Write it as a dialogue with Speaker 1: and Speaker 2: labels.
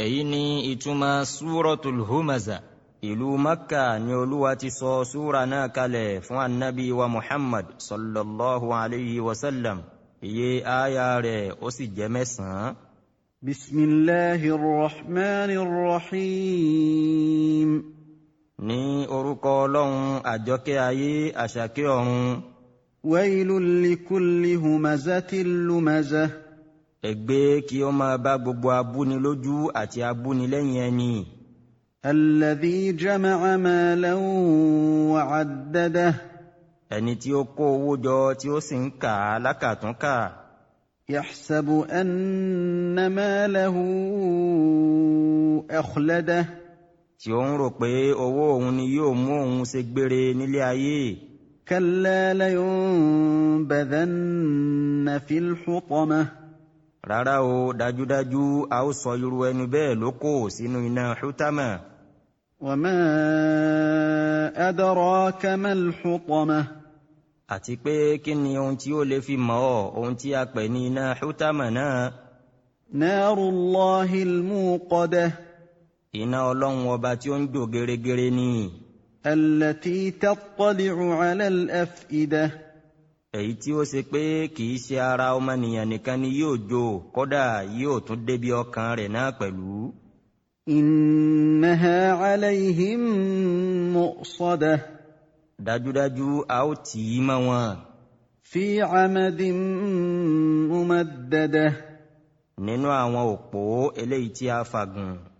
Speaker 1: èyí ni ìtumọ̀ súratul humaza. Ìlú Makka ni Olúwa ti sọ súra náà kalẹ̀ fún annabi wa Muhammad sallallahu alayhi wa sallam. Iye aya rẹ̀ ó sì jẹ́ 9.
Speaker 2: Bismillahir Rahmanir Rahim.
Speaker 1: Ní orúkọ Ọlọ́run àjọkẹ́ ayé àṣàkẹ́ ọ̀run.
Speaker 2: Wailul likulli humazatil lumazah.
Speaker 1: Ègbé kí ó máa bá gbogbo abúnilójú àti abúnilẹ́yìn ẹni.
Speaker 2: Alladhi jama'a malan wa 'addadah.
Speaker 1: Ẹni tí ó kó owó jọ tí ó sì ń kà á lákàtúnkà.
Speaker 2: Yahsabu anna malahu akhladah.
Speaker 1: Tí ó ń rò pé owó òun ni yóò mú òun ṣe gbére nílé ayé.
Speaker 2: Kalla layunbadhanna fil hutamah.
Speaker 1: Rárá o, dájúdájú a ó sọ irú ẹni bẹ́ẹ̀ lókò sínú iná hutama.
Speaker 2: Wa ma adraka mal hutamah.
Speaker 1: Àti pé kí ni ohun tí ó lè fi mọ̀ ọ́ ohun tí a pè ní iná hutama náà?
Speaker 2: Narullahil muqadah.
Speaker 1: Iná Ọlọ́run ọba tí ó ń jò gẹ́rẹ́gẹ́rẹ́ ni.
Speaker 2: Allati tattali'u 'ala al-af'idah.
Speaker 1: Èyí tí ó ṣe pé kìí ṣe ara ọmọnìyàn nìkan ni yóò jó, kódà yóò tún débi ọkàn rẹ̀ náà pẹ̀lú.
Speaker 2: Innaha 'alayhim mu'sadah.
Speaker 1: Dájúdájú a ó tì í mọ́ wọn.
Speaker 2: Fi 'amadin mumaddadah.
Speaker 1: Nínú àwọn òpó eléyìí tí a fàgùn.